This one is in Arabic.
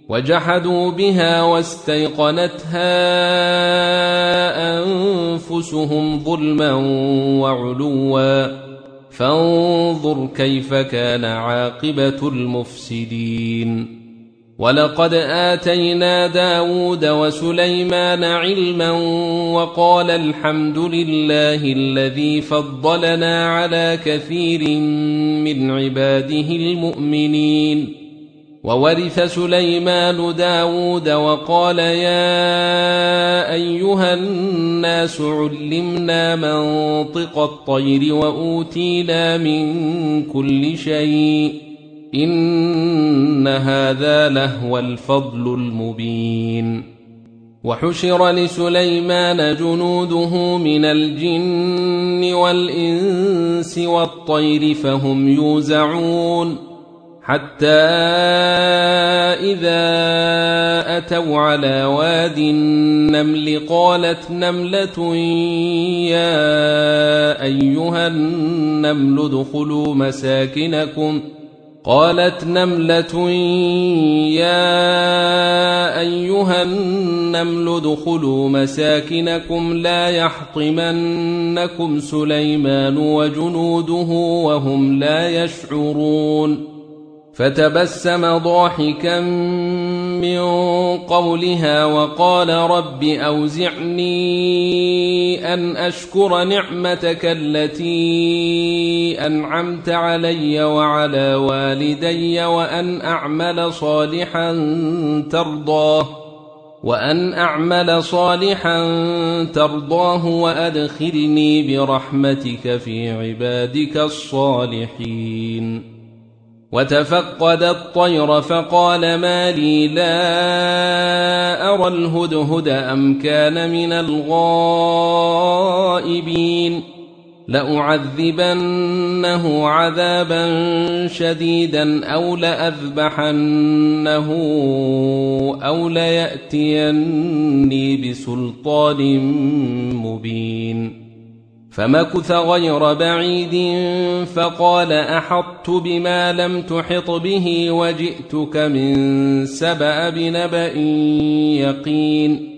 وجحدوا بها واستيقنتها أنفسهم ظلما وعلوا فانظر كيف كان عاقبة المفسدين. ولقد آتينا داود وسليمان علما وقال الحمد لله الذي فضلنا على كثير من عباده المؤمنين. وورث سليمان داود وقال يا أيها الناس علمنا منطق الطير وأوتينا من كل شيء إن هذا لهو الفضل المبين. وحشر لسليمان جنوده من الجن والإنس والطير فهم يوزعون حتى إذا أتوا على واد النمل قالت نملة يا أيها النمل ادخلوا مساكنكم لا يحطمنكم سليمان وجنوده وهم لا يشعرون. فتبسم ضاحكا من قولها وقال رب أوزعني أن أشكر نعمتك التي أنعمت علي وعلى والدي وأن أعمل صالحا ترضاه وأدخلني برحمتك في عبادك الصالحين. وتفقد الطير فقال ما لي لا أرى الهدهد أم كان من الغائبين لأعذبنه عذابا شديدا أو لأذبحنه أو ليأتيني بسلطان مبين. فمكث غير بعيد فقال أحطت بما لم تحط به وجئتك من سبأ بنبأ يقين.